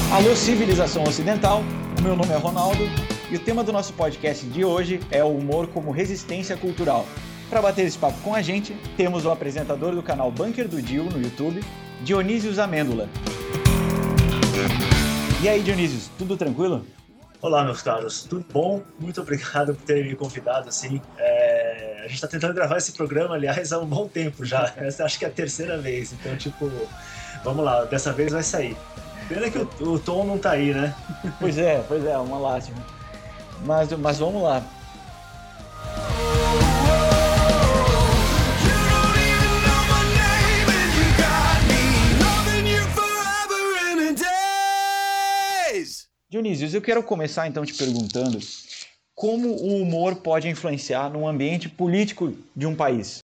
Alô, civilização ocidental, o meu nome é Ronaldo e o tema do nosso podcast de hoje é o humor como resistência cultural. Para bater esse papo com a gente, temos o apresentador do canal Bunker do Dio no YouTube, Dionísio Amêndola. E aí, Dionísio, tudo tranquilo? Olá, meus caros, tudo bom? Muito obrigado por terem me convidado, assim. A gente está tentando gravar esse programa, aliás, há um bom tempo já. Essa acho que é a terceira vez, então, vamos lá, dessa vez vai sair. Pena que o Tom não tá aí, né? Pois é, uma lástima. Mas vamos lá. Dionísio, eu quero começar então te perguntando como o humor pode influenciar no ambiente político de um país?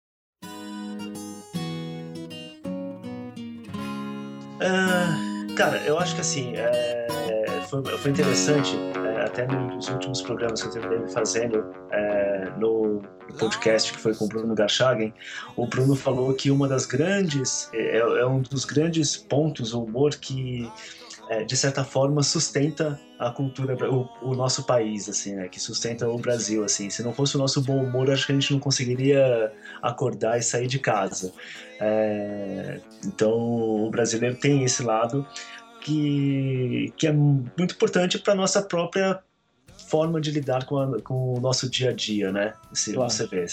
Cara, eu acho que assim, foi interessante, até nos últimos programas que eu terminei fazendo no podcast que foi com o Bruno Garchagen, o Bruno falou que uma das grandes, um dos grandes pontos, o humor que de certa forma sustenta a cultura, o nosso país, assim, né, que sustenta o Brasil, assim. Se não fosse o nosso bom humor, acho que a gente não conseguiria acordar e sair de casa. Então, o brasileiro tem esse lado que é muito importante para a nossa própria forma de lidar com o nosso dia a dia, né? Claro. Você vê,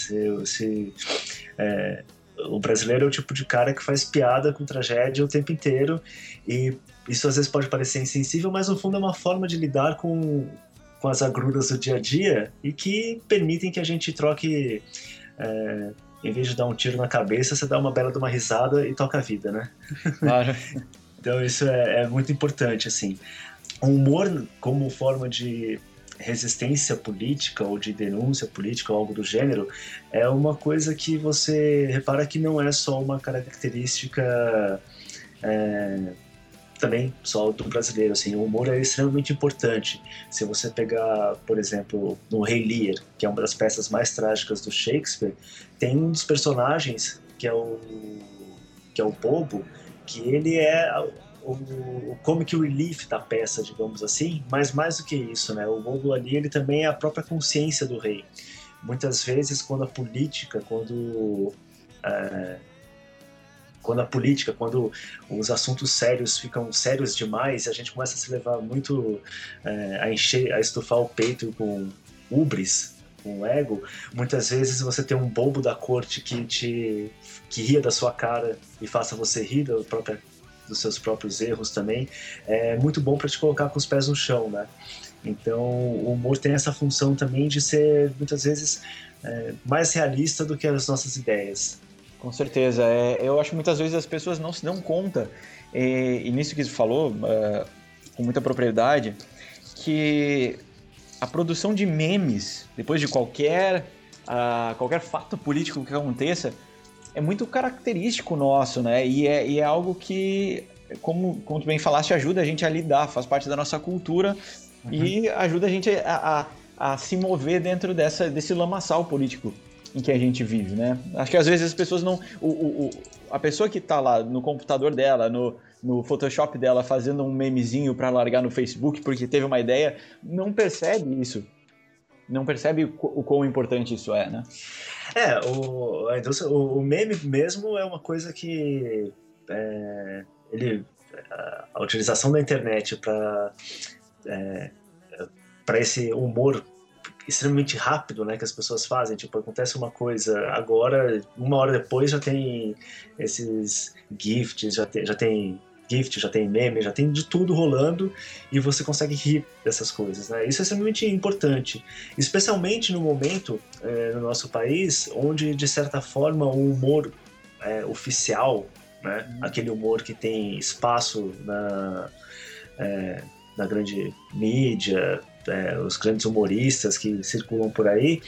o brasileiro é o tipo de cara que faz piada com tragédia o tempo inteiro, e isso às vezes pode parecer insensível, mas no fundo é uma forma de lidar com as agruras do dia a dia e que permitem que a gente troque, em vez de dar um tiro na cabeça, você dá uma bela de uma risada e toca a vida, né? Claro. Então isso é muito importante, assim. O humor como forma de resistência política ou de denúncia política ou algo do gênero é uma coisa que você repara que não é só uma característica também só do brasileiro, assim. O humor é extremamente importante. Se você pegar, por exemplo, no Rei Lear, que é uma das peças mais trágicas do Shakespeare, tem um dos personagens que é o Bobo, que ele é o comic relief da peça, digamos assim, mas mais do que isso, né? O Bobo ali, ele também é a própria consciência do rei. Muitas vezes, quando os assuntos sérios ficam sérios demais, a gente começa a se levar muito a estufar o peito com ubris, com ego. Muitas vezes você tem um bobo da corte que ria da sua cara e faça você rir dos seus próprios erros também. É muito bom para te colocar com os pés no chão, né? Então o humor tem essa função também de ser muitas vezes mais realista do que as nossas ideias. Com certeza. Eu acho que muitas vezes as pessoas não se dão conta, e nisso que você falou, com muita propriedade, que a produção de memes, depois de qualquer fato político que aconteça, é muito característico nosso, né? E é algo que, como tu bem falaste, ajuda a gente a lidar, faz parte da nossa cultura. Uhum. E ajuda a gente a se mover dentro desse lamaçal político em que a gente vive, né? Acho que às vezes as pessoas não... A pessoa que tá lá no computador dela, no Photoshop dela, fazendo um memezinho para largar no Facebook porque teve uma ideia, não percebe isso. Não percebe o quão importante isso é, né? O meme mesmo é uma coisa que... a utilização da internet para esse humor extremamente rápido, né, que as pessoas fazem, tipo, acontece uma coisa agora, uma hora depois já tem esses gifts, já tem GIF, já tem meme, já tem de tudo rolando e você consegue rir dessas coisas, né? Isso é extremamente importante, especialmente no momento no nosso país, onde de certa forma o humor oficial, né, aquele humor que tem espaço na grande mídia, os grandes humoristas que circulam por aí,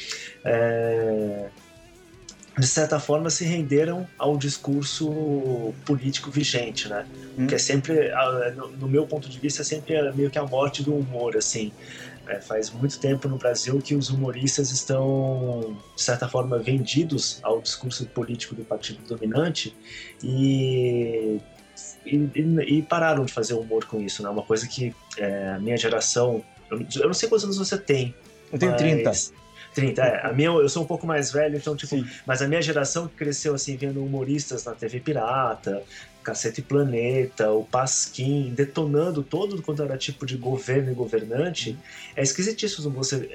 de certa forma se renderam ao discurso político vigente, né? Que é sempre, no meu ponto de vista, é sempre meio que a morte do humor, assim. Faz muito tempo no Brasil que os humoristas estão, de certa forma, vendidos ao discurso político do partido dominante e e pararam de fazer humor com isso, né? Uma coisa que a minha geração... Eu não sei quantos anos você tem. Eu tenho 30. 30, eu sou um pouco mais velho, então, tipo... Sim. Mas a minha geração que cresceu, assim, vendo humoristas na TV Pirata, Cacete e Planeta, o Pasquim, detonando todo quanto era tipo de governo e governante, é esquisitíssimo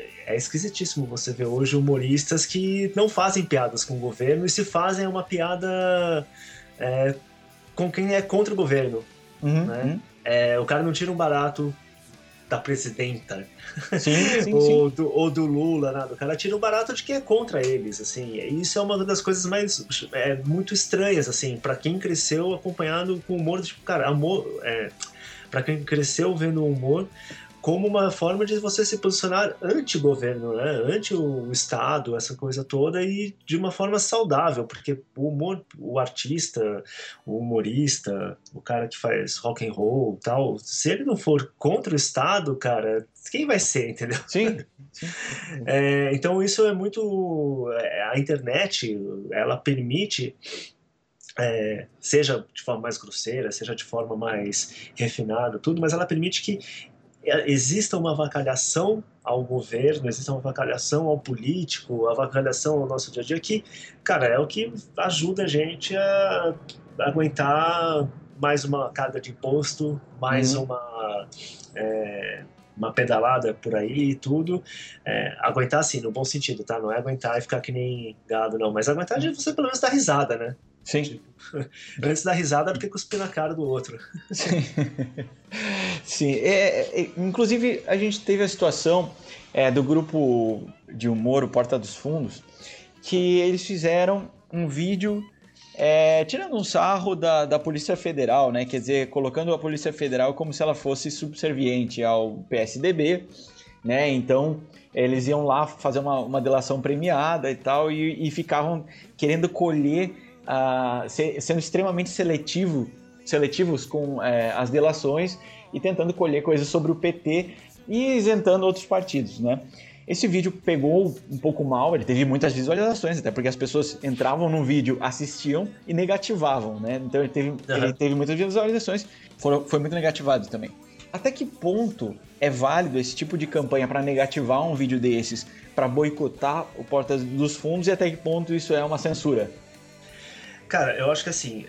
você ver hoje humoristas que não fazem piadas com o governo, e se fazem uma piada com quem é contra o governo. Né? O cara não tira um barato da presidenta, sim, ou do Lula, nada. O cara tira um barato de quem é contra eles, assim. E isso é uma das coisas mais muito estranhas, assim, para quem cresceu acompanhado com humor, tipo, cara, para quem cresceu vendo humor como uma forma de você se posicionar anti-governo, né? Anti o Estado, essa coisa toda, e de uma forma saudável, porque o humor, o artista, o humorista, o cara que faz rock and roll, tal, se ele não for contra o Estado, cara, quem vai ser, entendeu? Sim. Então isso é muito... A internet, ela permite... seja de forma mais grosseira, seja de forma mais refinada, tudo, mas ela permite que exista uma avacalhação ao governo, exista uma avacalhação ao político, avacalhação ao nosso dia a dia, que, cara, é o que ajuda a gente a aguentar mais uma carga de imposto, mais uma pedalada por aí e tudo. Aguentar, assim, no bom sentido, tá? Não é aguentar e ficar que nem gado, não, mas aguentar de você pelo menos dar risada, né? Sim. Tipo, antes da risada, porque cuspir na cara do outro. Sim. Sim. Inclusive, a gente teve a situação do grupo de humor, o Porta dos Fundos, que eles fizeram um vídeo tirando um sarro da Polícia Federal, né? Quer dizer, colocando a Polícia Federal como se ela fosse subserviente ao PSDB, né? Então, eles iam lá fazer uma delação premiada e tal, e ficavam querendo colher... sendo extremamente seletivos com as delações e tentando colher coisas sobre o PT e isentando outros partidos, né? Esse vídeo pegou um pouco mal, ele teve muitas visualizações, até porque as pessoas entravam no vídeo, assistiam e negativavam, né? Então ele teve muitas visualizações, foi muito negativado também. Até que ponto é válido esse tipo de campanha para negativar um vídeo desses, para boicotar o Porta dos Fundos, e até que ponto isso é uma censura? Cara, eu acho que assim,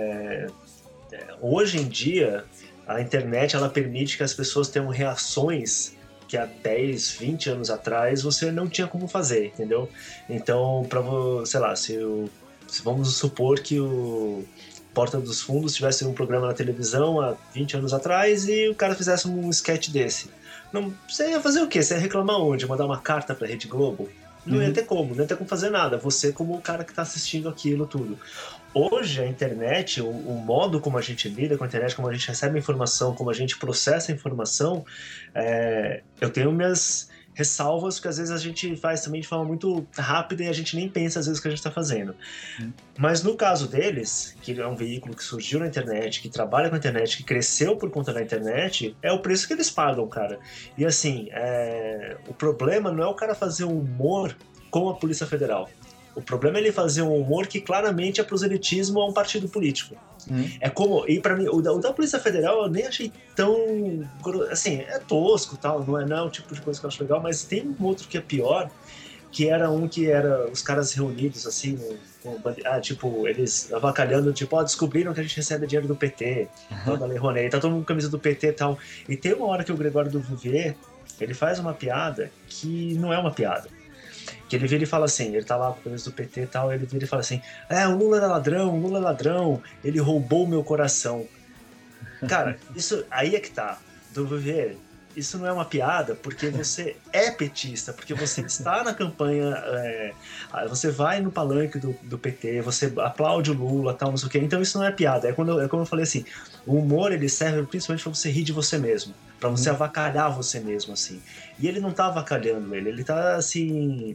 hoje em dia, a internet ela permite que as pessoas tenham reações que há 10, 20 anos atrás você não tinha como fazer, entendeu? Então, sei lá, se vamos supor que o Porta dos Fundos tivesse um programa na televisão há 20 anos atrás e o cara fizesse um sketch desse. Não, você ia fazer o quê? Você ia reclamar onde? Mandar uma carta pra Rede Globo? Não ia ter como, não ia ter como fazer nada. Você como o cara que está assistindo aquilo tudo. Hoje a internet, o modo como a gente lida com a internet, como a gente recebe informação, como a gente processa a informação, eu tenho minhas ressalvas, que às vezes a gente faz também de forma muito rápida e a gente nem pensa às vezes o que a gente está fazendo. Mas no caso deles, que é um veículo que surgiu na internet, que trabalha com a internet, que cresceu por conta da internet, é o preço que eles pagam, cara. E assim, o problema não é o cara fazer um humor com a Polícia Federal. O problema é ele fazer um humor que claramente é proselitismo a um partido político. E pra mim, o da Polícia Federal eu nem achei tão... Assim, é tosco, tal, não é o tipo de coisa que eu acho legal, mas tem um outro que é pior, que era os caras reunidos, assim, tipo, eles avacalhando, tipo, descobriram que a gente recebe dinheiro do PT, da Lei Rouanet, tá todo mundo com camisa do PT e tal. E tem uma hora que o Gregório do Vivier, ele faz uma piada que não é uma piada. Que ele vira e fala assim, ele tá lá com o camisa do PT e tal, ele vira e fala assim, o Lula é ladrão, ele roubou meu coração. Cara, isso aí é que tá, do Vivier, isso não é uma piada, porque você é petista, porque você está na campanha, você vai no palanque do PT, você aplaude o Lula, tal, não sei o quê, então isso não é piada, é como eu falei assim, o humor ele serve principalmente para você rir de você mesmo, para você avacalhar você mesmo, assim, e ele não tá avacalhando ele tá assim...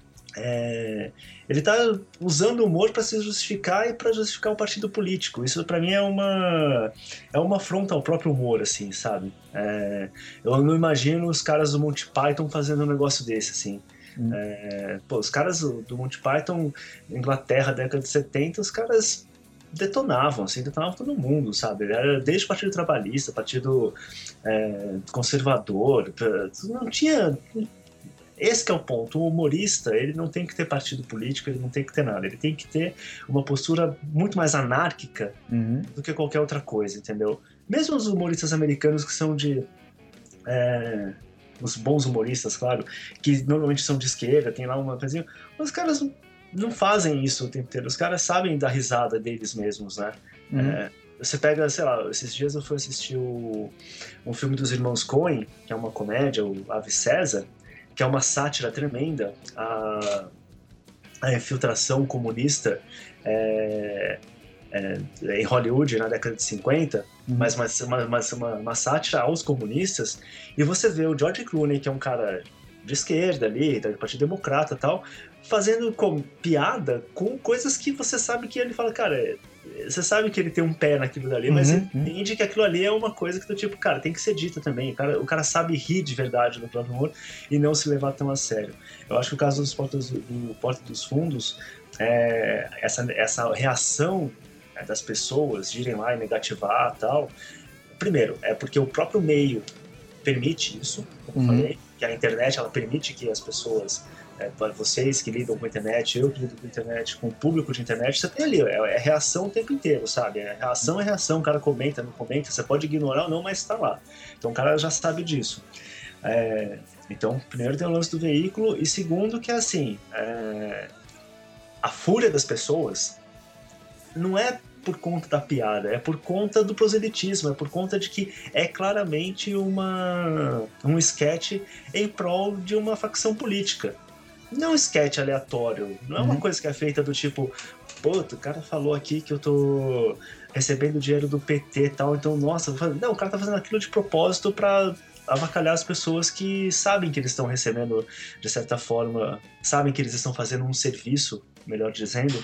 ele tá usando o humor para se justificar e para justificar um partido político. Isso para mim é uma afronta ao próprio humor, assim, sabe? Eu não imagino os caras do Monty Python fazendo um negócio desse, assim. Os caras do Monty Python, Inglaterra, década de 70, os caras detonavam todo mundo, sabe? Era desde o Partido Trabalhista, Partido Conservador, não tinha... Esse que é o ponto. O humorista, ele não tem que ter partido político, ele não tem que ter nada. Ele tem que ter uma postura muito mais anárquica do que qualquer outra coisa, entendeu? Mesmo os humoristas americanos que são de... os bons humoristas, claro, que normalmente são de esquerda, tem lá uma coisinha, os caras não fazem isso o tempo inteiro. Os caras sabem da risada deles mesmos, né? Você pega, sei lá, esses dias eu fui assistir um filme dos irmãos Coen, que é uma comédia, o Ave César, que é uma sátira tremenda a infiltração comunista em Hollywood na década de 50, mas uma sátira aos comunistas, e você vê o George Clooney, que é um cara de esquerda ali, do Partido Democrata e tal, fazendo piada com coisas que você sabe que ele fala, cara, você sabe que ele tem um pé naquilo dali, mas você entende que aquilo ali é uma coisa que do tipo, cara, tem que ser dita também. O cara sabe rir de verdade do próprio humor e não se levar tão a sério. Eu acho que o caso do Porta dos Fundos, essa reação das pessoas de irem lá e negativar e tal, primeiro, é porque o próprio meio permite isso, como eu falei, que a internet ela permite que as pessoas... vocês que lidam com a internet, eu que lido com a internet, com o público de internet, você tem ali, é reação o tempo inteiro, sabe? Reação é reação, o cara comenta, não comenta, você pode ignorar ou não, mas está lá. Então o cara já sabe disso. Então, primeiro tem o lance do veículo, e segundo que assim, a fúria das pessoas não é por conta da piada, é por conta do proselitismo, é por conta de que é claramente um esquete em prol de uma facção política. Não é um sketch aleatório, não é uma coisa que é feita do tipo, pô, o cara falou aqui que eu tô recebendo dinheiro do PT e tal, então, nossa, não, o cara tá fazendo aquilo de propósito pra avacalhar as pessoas que sabem que eles estão recebendo, de certa forma, sabem que eles estão fazendo um serviço, melhor dizendo,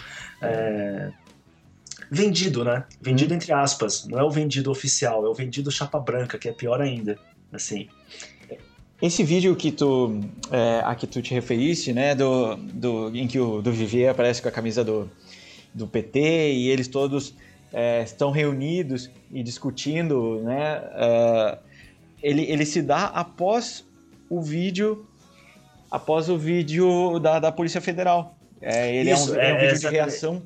vendido, né? Vendido entre aspas, não é o vendido oficial, é o vendido chapa branca, que é pior ainda, assim... Esse vídeo que a que tu te referiste, né, em que o do Vivier aparece com a camisa do PT e eles todos estão reunidos e discutindo, né, ele se dá após o vídeo da Polícia Federal. Ele Isso, é um vídeo de reação.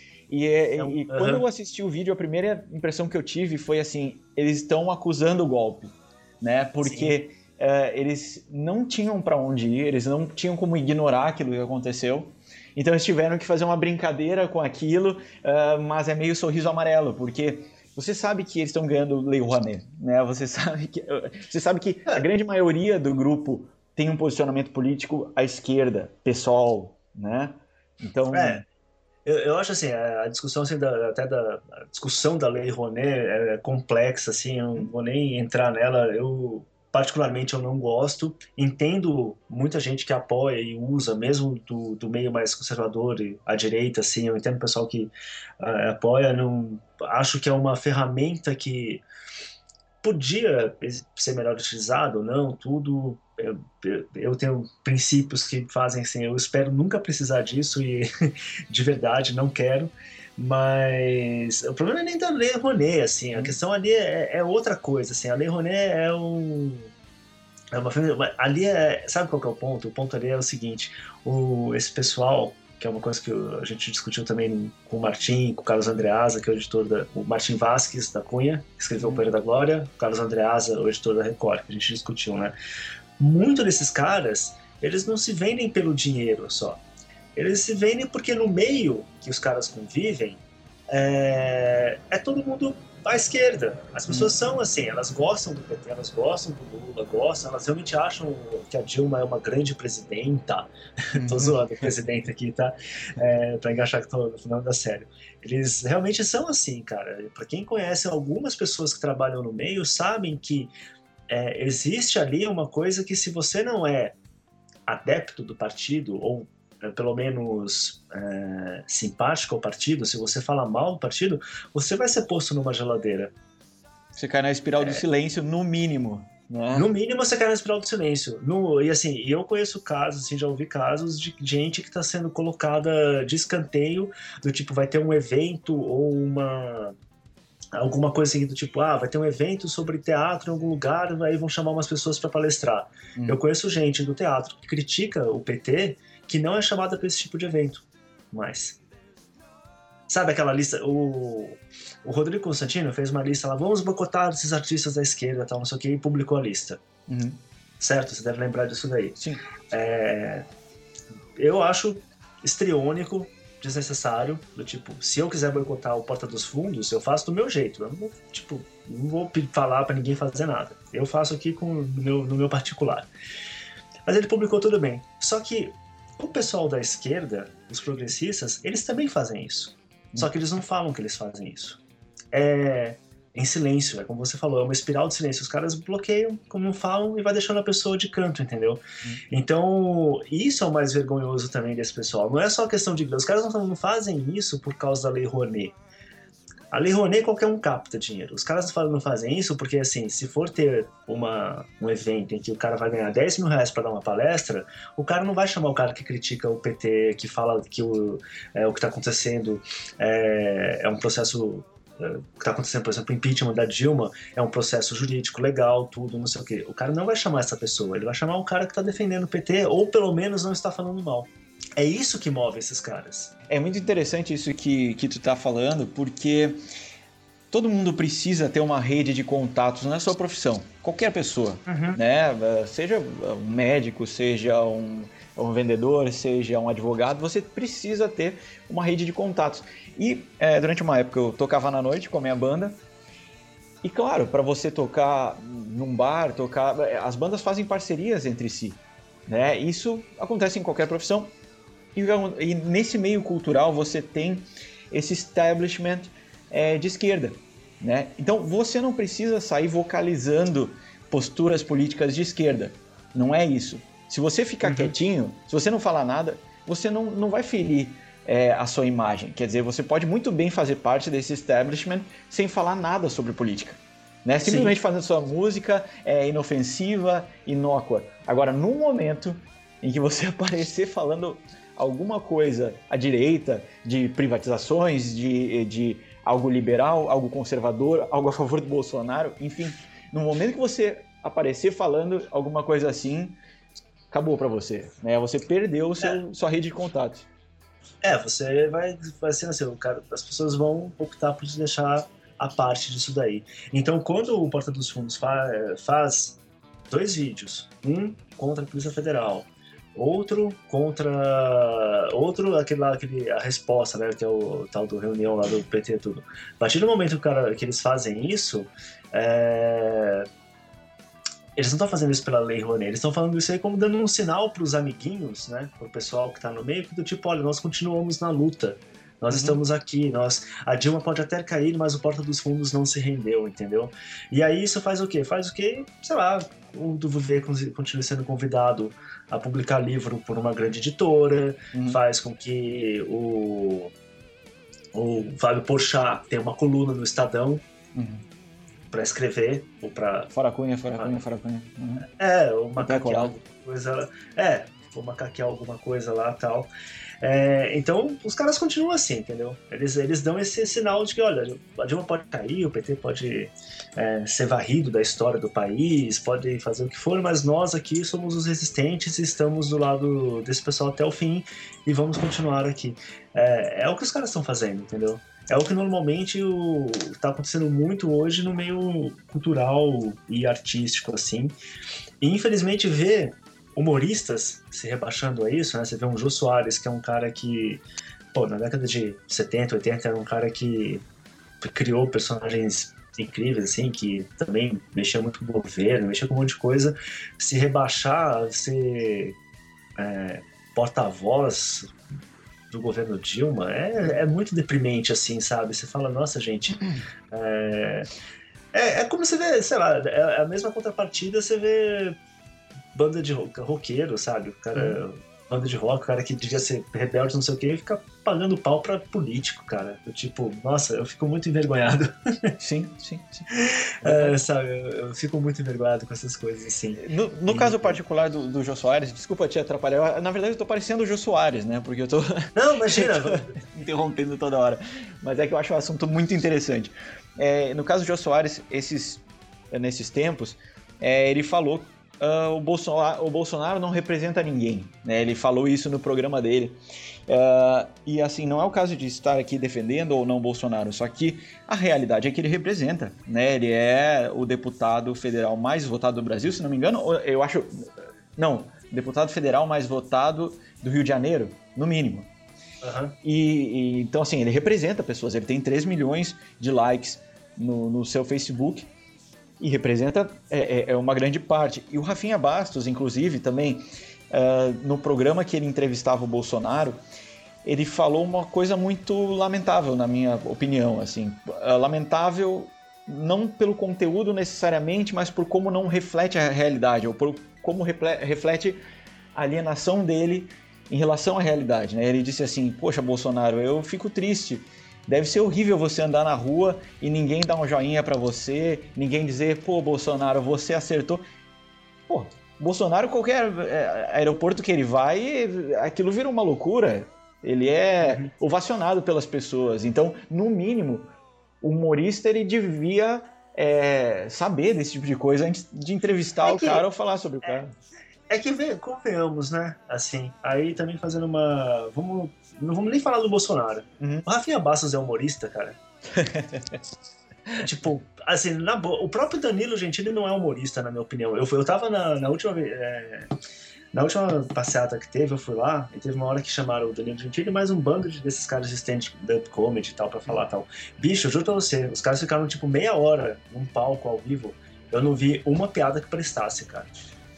E quando eu assisti o vídeo, a primeira impressão que eu tive foi assim, eles estão acusando o golpe, né, porque... Sim. Eles não tinham para onde ir, eles não tinham como ignorar aquilo que aconteceu, então eles tiveram que fazer uma brincadeira com aquilo, mas é meio sorriso amarelo, porque você sabe que eles estão ganhando Lei Rouanet, né? Você sabe que a grande maioria do grupo tem um posicionamento político à esquerda, PSOL, né? Então... Eu acho assim, a discussão assim, a discussão da Lei Rouanet é complexa, assim, eu não vou nem entrar nela. Particularmente eu não gosto, entendo muita gente que apoia e usa, mesmo do meio mais conservador e à direita, assim, eu entendo o pessoal que apoia, não, acho que é uma ferramenta que podia ser melhor utilizado ou não, tudo, eu tenho princípios que fazem assim, eu espero nunca precisar disso e de verdade não quero. Mas o problema é nem da Lei Rouanet, assim, a questão ali é outra coisa, assim, a Lei Rouanet é uma ali sabe qual que é o ponto? O ponto ali é o seguinte, esse pessoal, que é uma coisa que a gente discutiu também com o Martim, com o Carlos Andreasa, que é o editor o Martim Vasques, da Cunha, que escreveu o Poeira da Glória, o Carlos Andreasa, o editor da Record, que a gente discutiu, né? Muito desses caras, eles não se vendem pelo dinheiro só. Eles se vendem porque no meio que os caras convivem, é todo mundo à esquerda. As pessoas são assim, elas gostam do PT, elas gostam do Lula, elas realmente acham que a Dilma é uma grande presidenta. Tô zoando o presidente aqui, tá? Pra engaixar que tô no final da série. Eles realmente são assim, cara. Pra quem conhece algumas pessoas que trabalham no meio, sabem que existe ali uma coisa que se você não é adepto do partido, ou pelo menos simpático ao partido, se você fala mal do partido, você vai ser posto numa geladeira. Você cai na espiral do silêncio, no mínimo. né? No mínimo você cai na espiral do silêncio. E assim, eu conheço casos, assim, já ouvi casos de gente que está sendo colocada de escanteio, do tipo, vai ter um evento ou alguma coisa assim do tipo, vai ter um evento sobre teatro em algum lugar, aí vão chamar umas pessoas para palestrar. Eu conheço gente do teatro que critica o PT que não é chamada para esse tipo de evento mais. Sabe aquela lista? O Rodrigo Constantino fez uma lista lá, vamos boicotar esses artistas da esquerda, tal, não sei o que, e publicou a lista. Certo? Você deve lembrar disso daí. Sim. Eu acho histriônico, desnecessário, do tipo, se eu quiser boicotar o Porta dos Fundos, eu faço do meu jeito. Eu não vou falar para ninguém fazer nada. Eu faço aqui no meu particular. Mas ele publicou tudo bem. Só que o pessoal da esquerda, os progressistas, eles também fazem isso. Só que eles não falam que eles fazem isso. Em silêncio, como você falou, é uma espiral de silêncio. Os caras bloqueiam, como não falam, e vai deixando a pessoa de canto, entendeu? Então, isso é o mais vergonhoso também desse pessoal. Não é só questão de... Os caras não fazem isso por causa da Lei Rouanet. A Lei Rouanet, qualquer um capta dinheiro. Os caras não fazem isso porque, assim, se for ter um evento em que o cara vai ganhar 10 mil reais para dar uma palestra, o cara não vai chamar o cara que critica o PT, que fala que o que está acontecendo é um processo... O que está acontecendo, por exemplo, o impeachment da Dilma é um processo jurídico, legal, tudo, não sei o quê. O cara não vai chamar essa pessoa, ele vai chamar um cara que está defendendo o PT ou pelo menos não está falando mal. É isso que move esses caras. É muito interessante isso que tu tá falando, porque todo mundo precisa ter uma rede de contatos na sua profissão. Qualquer pessoa, né? Seja um médico, seja um vendedor, seja um advogado, você precisa ter uma rede de contatos. E durante uma época eu tocava na noite com a minha banda. E claro, para você tocar num bar, as bandas fazem parcerias entre si, né? Isso acontece em qualquer profissão. E nesse meio cultural você tem esse establishment de esquerda, né? Então você não precisa sair vocalizando posturas políticas de esquerda. Não é isso. Se você ficar quietinho, se você não falar nada, você não vai ferir a sua imagem. Quer dizer, você pode muito bem fazer parte desse establishment sem falar nada sobre política, né? Simplesmente fazendo sua música inofensiva, inócua. Agora, no momento em que você aparecer falando alguma coisa à direita, de privatizações, de algo liberal, algo conservador, algo a favor do Bolsonaro, enfim, no momento que você aparecer falando alguma coisa assim, acabou para você, né? Você perdeu sua rede de contatos. Você vai ser assim, as pessoas vão optar por te deixar a parte disso daí. Então, quando o Porta dos Fundos faz 2 vídeos, um contra a Polícia Federal, outro contra a resposta, né, que é o tal do reunião lá do PT e tudo. A partir do momento que eles fazem isso, eles não estão fazendo isso pela Lei Rouanet, eles estão falando isso aí como dando um sinal para os amiguinhos, né, para o pessoal que está no meio, do tipo, olha, nós continuamos na luta, nós estamos aqui, a Dilma pode até cair, mas o Porta dos Fundos não se rendeu, entendeu? E aí isso faz o quê? Faz o quê? Sei lá, o Duvivier continue sendo convidado a publicar livro por uma grande editora, faz com que o Fábio Porchat tenha uma coluna no Estadão para escrever, ou para... Fora Cunha. Ou macaquear alguma coisa... ou macaquear alguma coisa lá e tal. Então, os caras continuam assim, entendeu? Eles dão esse sinal de que, olha, a Dilma pode cair, o PT pode ser varrido da história do país, pode fazer o que for, mas nós aqui somos os resistentes e estamos do lado desse pessoal até o fim e vamos continuar aqui. É o que os caras estão fazendo, entendeu? É o que normalmente está acontecendo muito hoje no meio cultural e artístico, assim. E, infelizmente, ver humoristas se rebaixando a isso, né? Você vê um Jô Soares, que é um cara que, na década de 70, 80, era um cara que criou personagens incríveis, assim, que também mexia muito com o governo, mexia com um monte de coisa. Se rebaixar a ser porta-voz do governo Dilma é muito deprimente, assim, sabe? Você fala, nossa, gente... É como você vê, sei lá, é a mesma contrapartida, você vê banda de roqueiro, sabe? O cara banda de rock, o cara que devia ser rebelde, não sei o que, fica pagando pau pra político, cara. Eu, tipo, nossa, eu fico muito envergonhado. Sim, sim, sim. Sabe, eu fico muito envergonhado com essas coisas, assim. No caso particular do Jô Soares, desculpa te atrapalhar, na verdade eu tô parecendo o Jô Soares, né? Porque eu tô... Não, imagina! interrompendo toda hora. Mas é que eu acho o assunto muito interessante. No caso do Jô Soares, nesses tempos, ele falou o Bolsonaro não representa ninguém, né? Ele falou isso no programa dele. E assim, não é o caso de estar aqui defendendo ou não Bolsonaro, só que a realidade é que ele representa, né? Ele é o deputado federal mais votado do Brasil, se não me engano, eu acho... Não, deputado federal mais votado do Rio de Janeiro, no mínimo. Uhum. Então, assim, ele representa pessoas, ele tem 3 milhões de likes no seu Facebook, e representa uma grande parte. E o Rafinha Bastos, inclusive, também, no programa que ele entrevistava o Bolsonaro, ele falou uma coisa muito lamentável, na minha opinião. Assim, lamentável não pelo conteúdo necessariamente, mas por como não reflete a realidade, ou por como reflete a alienação dele em relação à realidade, né? Ele disse assim, poxa, Bolsonaro, eu fico triste. Deve ser horrível você andar na rua e ninguém dar um joinha pra você, ninguém dizer, pô, Bolsonaro, você acertou. Pô, Bolsonaro, qualquer aeroporto que ele vai, aquilo vira uma loucura. Ele é ovacionado pelas pessoas. Então, no mínimo, o humorista ele devia saber desse tipo de coisa antes de entrevistar o cara ou falar sobre o cara. É que, convenhamos, né? Assim, aí também fazendo uma... Não vamos nem falar do Bolsonaro. O Rafinha Bastos é humorista, cara. Tipo, assim, na boa, o próprio Danilo Gentili não é humorista, na minha opinião. Eu tava na última vez... Na última passeata que teve, eu fui lá e teve uma hora que chamaram o Danilo Gentili e mais um bando desses caras de stand-up comedy e tal, pra falar tal. Bicho, eu juro pra você, os caras ficaram tipo meia hora num palco ao vivo. Eu não vi uma piada que prestasse, cara.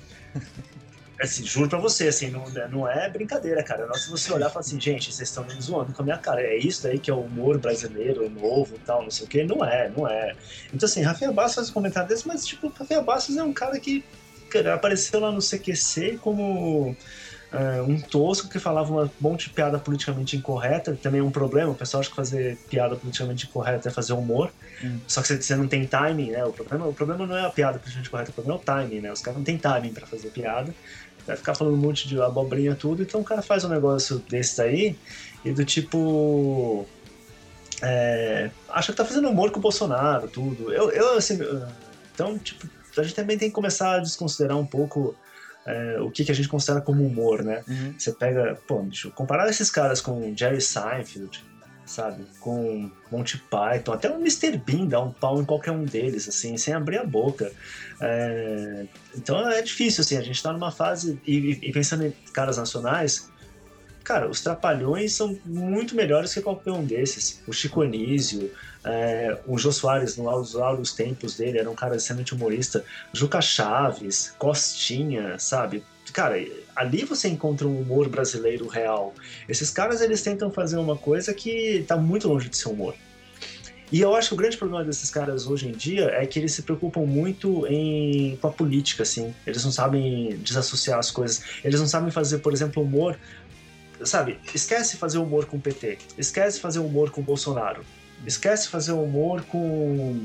Assim, juro pra você, assim, não é brincadeira, cara. Não, se você olhar e falar assim, gente, vocês estão me zoando com a minha cara. É isso daí que é o humor brasileiro, novo e tal, não sei o quê. Não é. Então, assim, Rafinha Bastos faz um comentário desse, mas, tipo, Rafinha Bastos é um cara que apareceu lá no CQC como um tosco que falava um monte de piada politicamente incorreta. Também é um problema. O pessoal acha que fazer piada politicamente incorreta é fazer humor. Só que você não tem timing, né? O problema não é a piada politicamente correta, o problema é o timing, né? Os caras não têm timing pra fazer piada. Vai ficar falando um monte de abobrinha tudo, então o cara faz um negócio desse daí e do tipo... acha que tá fazendo humor com o Bolsonaro, tudo. Assim... Então, tipo, a gente também tem que começar a desconsiderar um pouco o que a gente considera como humor, né? Você pega... Pô, deixa eu comparar esses caras com Jerry Seinfeld, sabe? Com Monty Python, até o Mr. Bean dá um pau em qualquer um deles, assim, sem abrir a boca. Então é difícil, assim, a gente tá numa fase, e pensando em caras nacionais, cara, os Trapalhões são muito melhores que qualquer um desses. O Chico Anísio, o Jô Soares, nos áureos tempos dele, era um cara extremamente humorista. Juca Chaves, Costinha, sabe? Cara, ali você encontra um humor brasileiro real. Esses caras, eles tentam fazer uma coisa que tá muito longe de ser humor. E eu acho que o grande problema desses caras hoje em dia é que eles se preocupam muito com a política, assim. Eles não sabem desassociar as coisas. Eles não sabem fazer, por exemplo, humor... Sabe, esquece fazer humor com o PT. Esquece fazer humor com o Bolsonaro. Esquece fazer humor com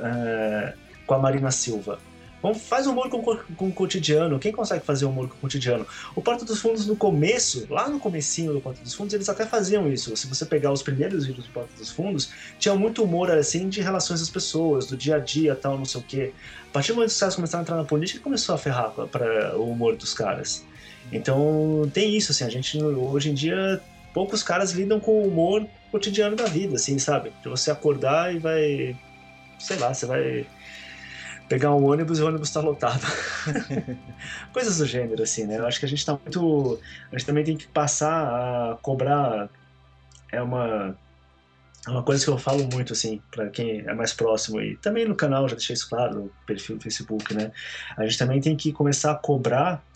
a Marina Silva. Faz humor com o cotidiano. Quem consegue fazer humor com o cotidiano? O Porta dos Fundos, no começo, lá no comecinho do Porta dos Fundos, eles até faziam isso. Se você pegar os primeiros vídeos do Porta dos Fundos, tinha muito humor, assim, de relações das pessoas, do dia a dia, tal, não sei o quê. A partir do momento que os caras começaram a entrar na política, começou a ferrar para o humor dos caras. Então, tem isso, assim, a gente, hoje em dia, poucos caras lidam com o humor cotidiano da vida, assim, sabe? De você acordar e vai, sei lá, você vai pegar um ônibus e o ônibus tá lotado. Coisas do gênero, assim, né? Eu acho que a gente tá muito... A gente também tem que passar a cobrar... É uma coisa que eu falo muito, assim, pra quem é mais próximo, e também no canal, já deixei isso claro, no perfil do Facebook, né? A gente também tem que começar a cobrar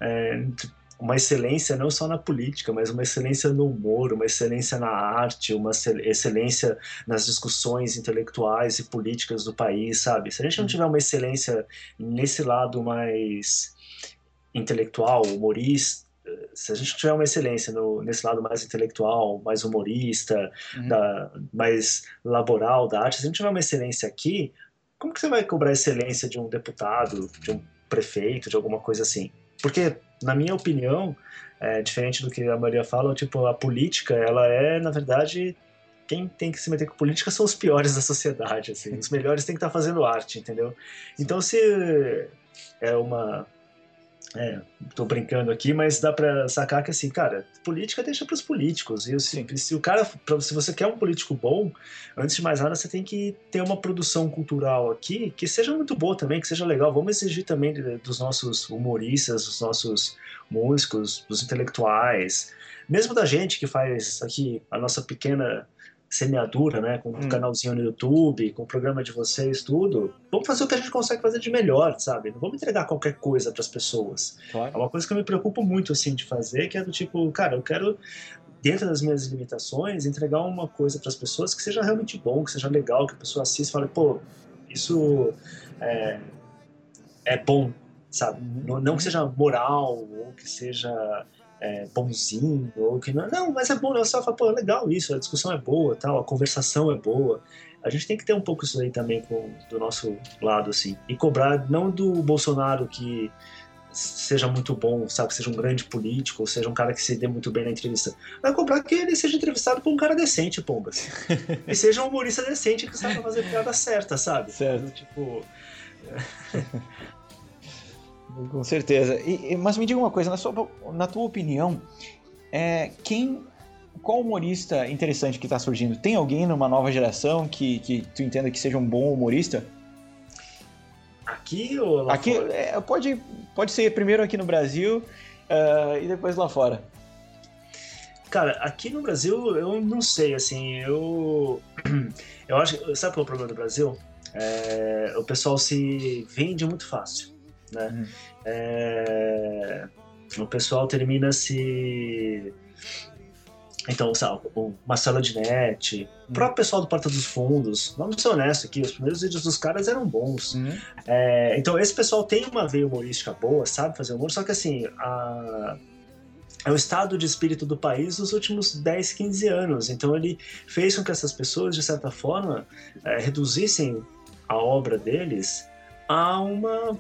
uma excelência não só na política, mas uma excelência no humor, uma excelência na arte, uma excelência nas discussões intelectuais e políticas do país, sabe? Se a gente não tiver uma excelência nesse lado mais intelectual, humorista, se a gente tiver uma excelência nesse lado mais intelectual, mais humorista, mais laboral da arte, se a gente tiver uma excelência aqui, como que você vai cobrar excelência de um deputado, de um prefeito, de alguma coisa assim? Porque, na minha opinião, diferente do que a maioria fala, tipo, a política, ela é, na verdade, quem tem que se meter com política são os piores da sociedade, assim. Os melhores têm que estar fazendo arte, entendeu? Então, se é uma... tô brincando aqui, mas dá pra sacar que, assim, cara, política deixa pros políticos. E se o cara, se você quer um político bom, antes de mais nada, você tem que ter uma produção cultural aqui que seja muito boa também, que seja legal. Vamos exigir também dos nossos humoristas, dos nossos músicos, dos intelectuais, mesmo da gente que faz aqui a nossa pequena semeadura, né, com um canalzinho no YouTube, com o programa de vocês, tudo. Vamos fazer o que a gente consegue fazer de melhor, sabe? Não vamos entregar qualquer coisa para as pessoas. Claro. É uma coisa que eu me preocupo muito, assim, de fazer, que é do tipo, cara, eu quero, dentro das minhas limitações, entregar uma coisa para as pessoas que seja realmente bom, que seja legal, que a pessoa assista e fale, pô, isso é bom, sabe? Não que seja moral, ou que seja... bonzinho, ou que não, mas é bom, né? Você só fala, pô, é legal isso, a discussão é boa, tal, a conversação é boa. A gente tem que ter um pouco isso aí também do nosso lado, assim, e cobrar não do Bolsonaro que seja muito bom, sabe, que seja um grande político, ou seja um cara que se dê muito bem na entrevista, mas cobrar que ele seja entrevistado por um cara decente, pombas, e seja um humorista decente que saiba fazer piada certa, sabe? Certo. Tipo... Com certeza. Mas me diga uma coisa, na tua opinião, qual humorista interessante que está surgindo? Tem alguém numa nova geração que tu entenda que seja um bom humorista? Aqui ou lá aqui, fora? Pode ser primeiro aqui no Brasil e depois lá fora. Cara, aqui no Brasil eu não sei, assim, eu acho que, sabe qual é o problema do Brasil? O pessoal se vende muito fácil, né? O pessoal termina se... Então, sabe, o Marcelo Adnet, o próprio pessoal do Porta dos Fundos, vamos ser honestos aqui, os primeiros vídeos dos caras eram bons. Então, esse pessoal tem uma veia humorística boa, sabe fazer humor, só que assim, é o estado de espírito do país nos últimos 10, 15 anos. Então, ele fez com que essas pessoas, de certa forma, reduzissem a obra deles a uma...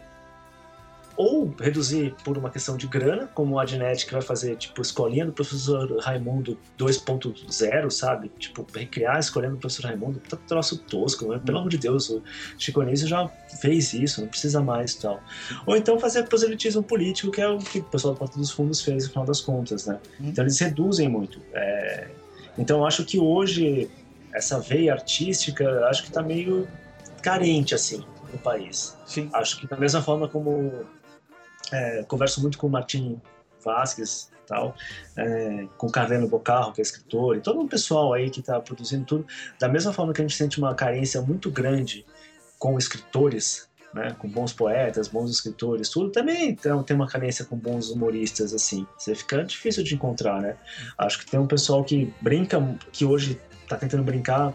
Ou reduzir por uma questão de grana, como o Adnet, que vai fazer, tipo, Escolinha do Professor Raimundo 2.0, sabe? Tipo, recriar a Escolinha do Professor Raimundo, tá troço tosco, né? Pelo amor de Deus, o Chico Anísio já fez isso, não precisa mais e tal. Ou então fazer proselitismo político, que é o que o pessoal do Porta dos Fundos fez, no final das contas, né? Então eles reduzem muito. Então eu acho que hoje, essa veia artística, acho que tá meio carente, assim, no país. Sim. Acho que da mesma forma como... converso muito com o Martin Vasquez e tal, com o Carleno Bocarro, que é escritor, e todo um pessoal aí que está produzindo tudo. Da mesma forma que a gente sente uma carência muito grande com escritores, né, com bons poetas, bons escritores, tudo, também tem uma carência com bons humoristas, assim. Você fica difícil de encontrar, né? Acho que tem um pessoal que brinca, que hoje está tentando brincar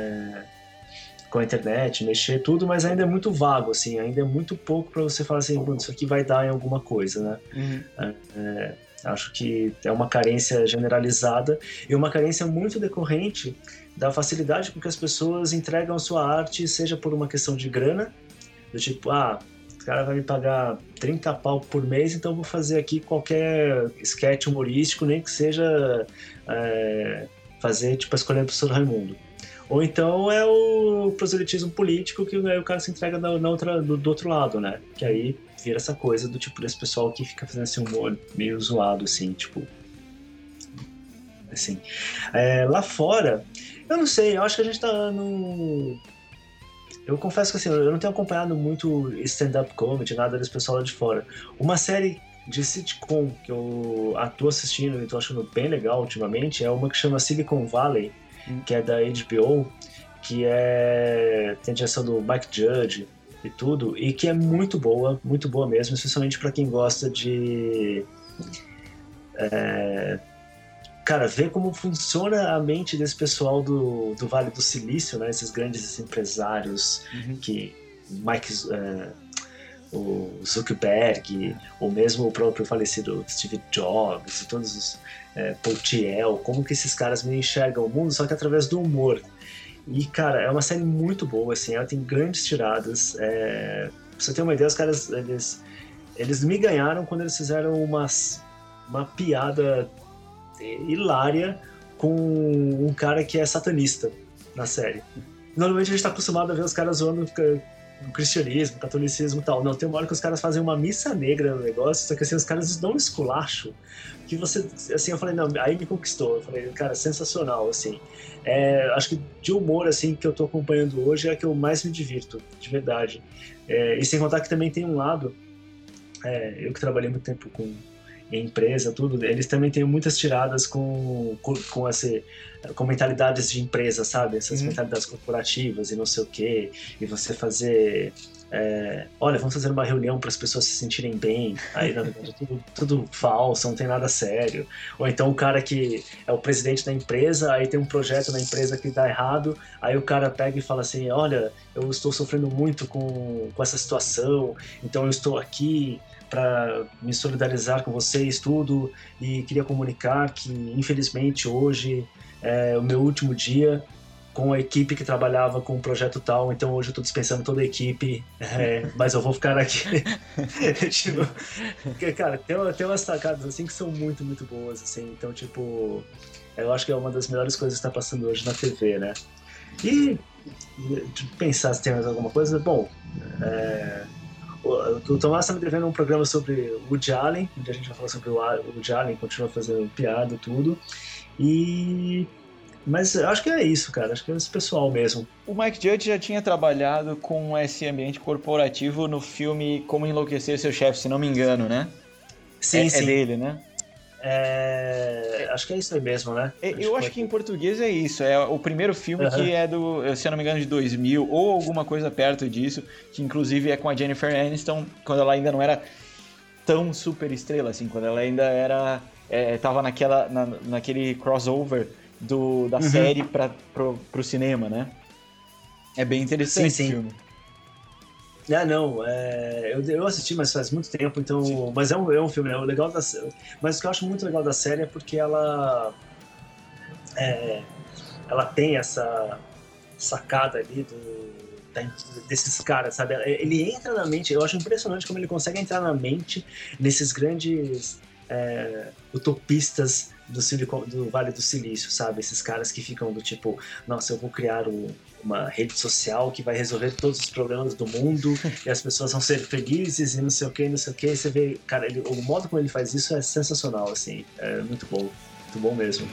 com a internet, mexer tudo, mas ainda é muito vago, assim, ainda é muito pouco para você falar assim, isso aqui vai dar em alguma coisa, né? Acho que é uma carência generalizada e uma carência muito decorrente da facilidade com que as pessoas entregam sua arte, seja por uma questão de grana, do tipo, o cara vai me pagar 30 pau por mês, então eu vou fazer aqui qualquer sketch humorístico, nem que seja fazer, tipo, a Escolinha do Professor Raimundo. Ou então é o proselitismo político, que aí o cara se entrega do outro lado, né? Que aí vira essa coisa do tipo desse pessoal que fica fazendo esse humor meio zoado, assim, tipo... Assim. Lá fora, eu não sei, eu acho que a gente tá no... Eu confesso que assim, eu não tenho acompanhado muito stand-up comedy, nada desse pessoal lá de fora. Uma série de sitcom que eu tô assistindo e tô achando bem legal ultimamente é uma que chama Silicon Valley, que é da HBO, que tem a direção do Mike Judge e tudo, e que é muito boa mesmo, especialmente para quem gosta de cara, ver como funciona a mente desse pessoal do Vale do Silício, né, esses grandes empresários que o Zuckerberg, ou mesmo o próprio falecido Steve Jobs, e todos os Paul Thiel, como que esses caras me enxergam o mundo, só que através do humor. E, cara, é uma série muito boa, assim, ela tem grandes tiradas. Pra você ter uma ideia, os caras, eles me ganharam quando eles fizeram uma piada hilária com um cara que é satanista na série. Normalmente a gente tá acostumado a ver os caras zoando o cristianismo, o catolicismo e tal. Não, tem uma hora que os caras fazem uma missa negra no negócio, só que assim, os caras dão um esculacho que você, assim, eu falei, não, aí me conquistou. Eu falei, cara, sensacional, assim. Acho que de humor, assim, que eu tô acompanhando hoje é a que eu mais me divirto, de verdade. E sem contar que também tem um lado, eu que trabalhei muito tempo em empresa, tudo, eles também têm muitas tiradas com mentalidades de empresa, sabe? Essas mentalidades corporativas e não sei o quê, e você fazer... olha, vamos fazer uma reunião para as pessoas se sentirem bem, aí na verdade é tudo falso, não tem nada sério. Ou então o cara que é o presidente da empresa, aí tem um projeto na empresa que dá errado, aí o cara pega e fala assim, olha, eu estou sofrendo muito com essa situação, então eu estou aqui para me solidarizar com vocês, tudo, e queria comunicar que, infelizmente, hoje é o meu último dia com a equipe que trabalhava com o projeto tal, então hoje eu estou dispensando toda a equipe, mas eu vou ficar aqui. Tipo, porque, cara, tem umas sacadas assim que são muito, muito boas, assim, então, tipo, eu acho que é uma das melhores coisas que está passando hoje na TV, né? E pensar se tem mais alguma coisa, bom, o Tomás está me devendo um programa sobre o Woody Allen, onde a gente vai falar sobre o Woody Allen, continua fazendo piada e tudo. Mas eu acho que é isso, cara. Acho que é esse pessoal mesmo. O Mike Judge já tinha trabalhado com esse ambiente corporativo no filme Como Enlouquecer Seu Chefe, se não me engano, né? Sim, sim. É dele, né? Acho que é isso aí mesmo, né? Eu acho que em português é isso. É o primeiro filme que é do, se eu não me engano, de 2000 ou alguma coisa perto disso, que inclusive é com a Jennifer Aniston, quando ela ainda não era tão super estrela, assim, quando ela ainda era... tava naquele crossover da série pro cinema, né? É bem interessante esse filme. Eu assisti, mas faz muito tempo, então... Sim. Mas é um filme, né? Mas o que eu acho muito legal da série é porque ela tem essa sacada ali desses caras, sabe? Ele entra na mente, eu acho impressionante como ele consegue entrar na mente nesses grandes utopistas do Vale do Silício, sabe? Esses caras que ficam do tipo, nossa, eu vou criar uma rede social que vai resolver todos os problemas do mundo e as pessoas vão ser felizes e não sei o que, não sei o que. Você vê, cara, o modo como ele faz isso é sensacional, assim, é muito bom mesmo.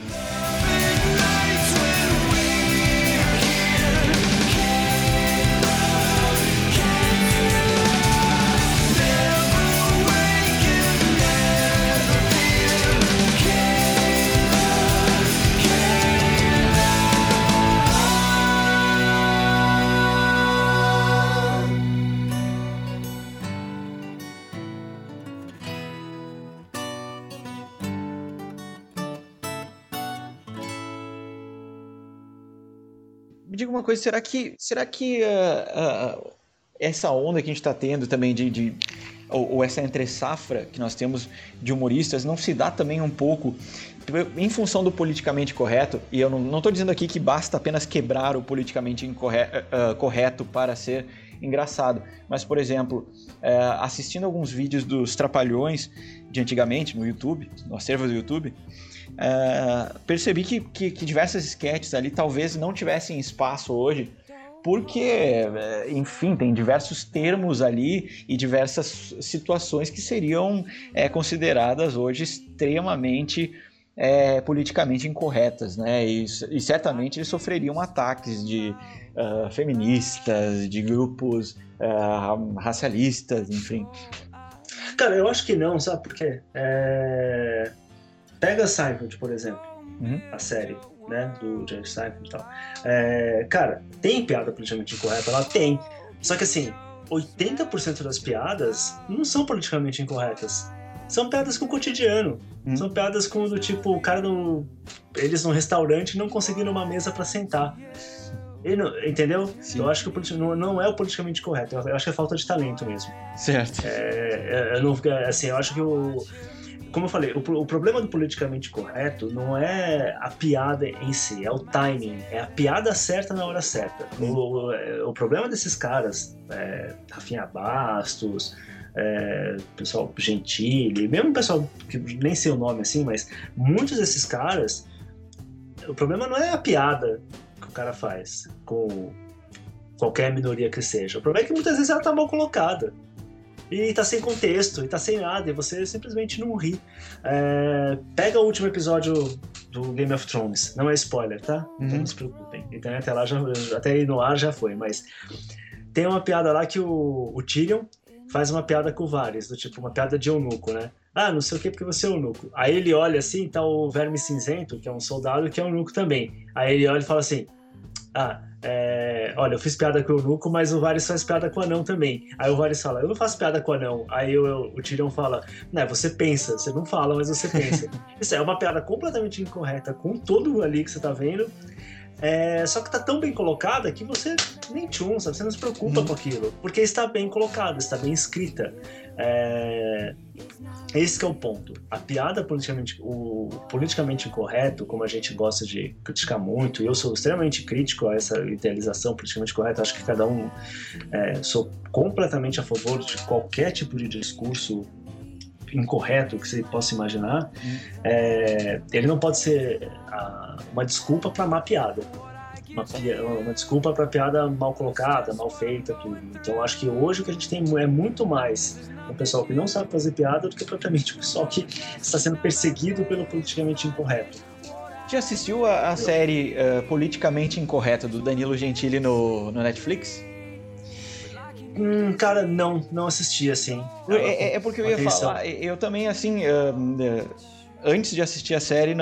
Me diga uma coisa, será que essa onda que a gente está tendo também ou essa entre-safra que nós temos de humoristas não se dá também um pouco em função do politicamente correto? E eu não estou dizendo aqui que basta apenas quebrar o politicamente correto para ser engraçado, mas, por exemplo, assistindo alguns vídeos dos Trapalhões de antigamente no YouTube, no acervo do YouTube, percebi que diversas sketches ali talvez não tivessem espaço hoje, porque, enfim, tem diversos termos ali e diversas situações que seriam consideradas hoje extremamente politicamente incorretas, né? E certamente eles sofreriam ataques de feministas, de grupos racialistas, enfim. Cara, eu acho que não, sabe por quê? Pega Seinfeld, por exemplo, a série, né, do Jerry Seinfeld e tal. Cara, tem piada politicamente incorreta, ela tem. Só que assim, 80% das piadas não são politicamente incorretas. São piadas com o cotidiano. São piadas do tipo, o cara eles num restaurante não conseguiram uma mesa pra sentar. Entendeu? Sim. Eu acho que não é o politicamente correto, eu acho que é falta de talento mesmo. Certo. Eu acho que como eu falei, o problema do politicamente correto não é a piada em si, é o timing, é a piada certa na hora certa. O problema desses caras, Rafinha Bastos, pessoal Gentili, mesmo pessoal que nem sei o nome assim, mas muitos desses caras, o problema não é a piada que o cara faz com qualquer minoria que seja. O problema é que muitas vezes ela tá mal colocada. E tá sem contexto, e tá sem nada, e você simplesmente não ri. Pega o último episódio do Game of Thrones, não é spoiler, tá? Então não se preocupem. Então até aí no ar já foi, mas tem uma piada lá que o Tyrion faz uma piada com o Varys, do tipo, uma piada de eunuco, né? Ah, não sei o que porque você é eunuco. Aí ele olha assim, tá o Verme Cinzento, que é um soldado que é eunuco também. Aí ele olha e fala assim, olha, eu fiz piada com o eunuco, mas o Varys faz piada com o anão também. Aí o Varys fala, eu não faço piada com o anão. Aí o Tyrion fala, não, você pensa, você não fala, mas você pensa. Isso é uma piada completamente incorreta com todo ali que você tá vendo. Só que tá tão bem colocada que você nem tchum, sabe? Você não se preocupa com aquilo, porque está bem colocada, está bem escrita. Esse que é o ponto. A piada o politicamente incorreto, como a gente gosta de criticar muito, e eu sou extremamente crítico a essa idealização politicamente correta, acho que cada um sou completamente a favor de qualquer tipo de discurso incorreto que você possa imaginar. Ele não pode ser uma desculpa para má piada. Uma desculpa para piada mal colocada, mal feita, tudo. Então acho que hoje o que a gente tem é muito mais o pessoal que não sabe fazer piada do que propriamente o pessoal que está sendo perseguido pelo politicamente incorreto. Já assistiu a série Politicamente Incorreta do Danilo Gentili no Netflix? Cara, não assisti, assim. É porque eu ia falar, eu também, assim, antes de assistir a série,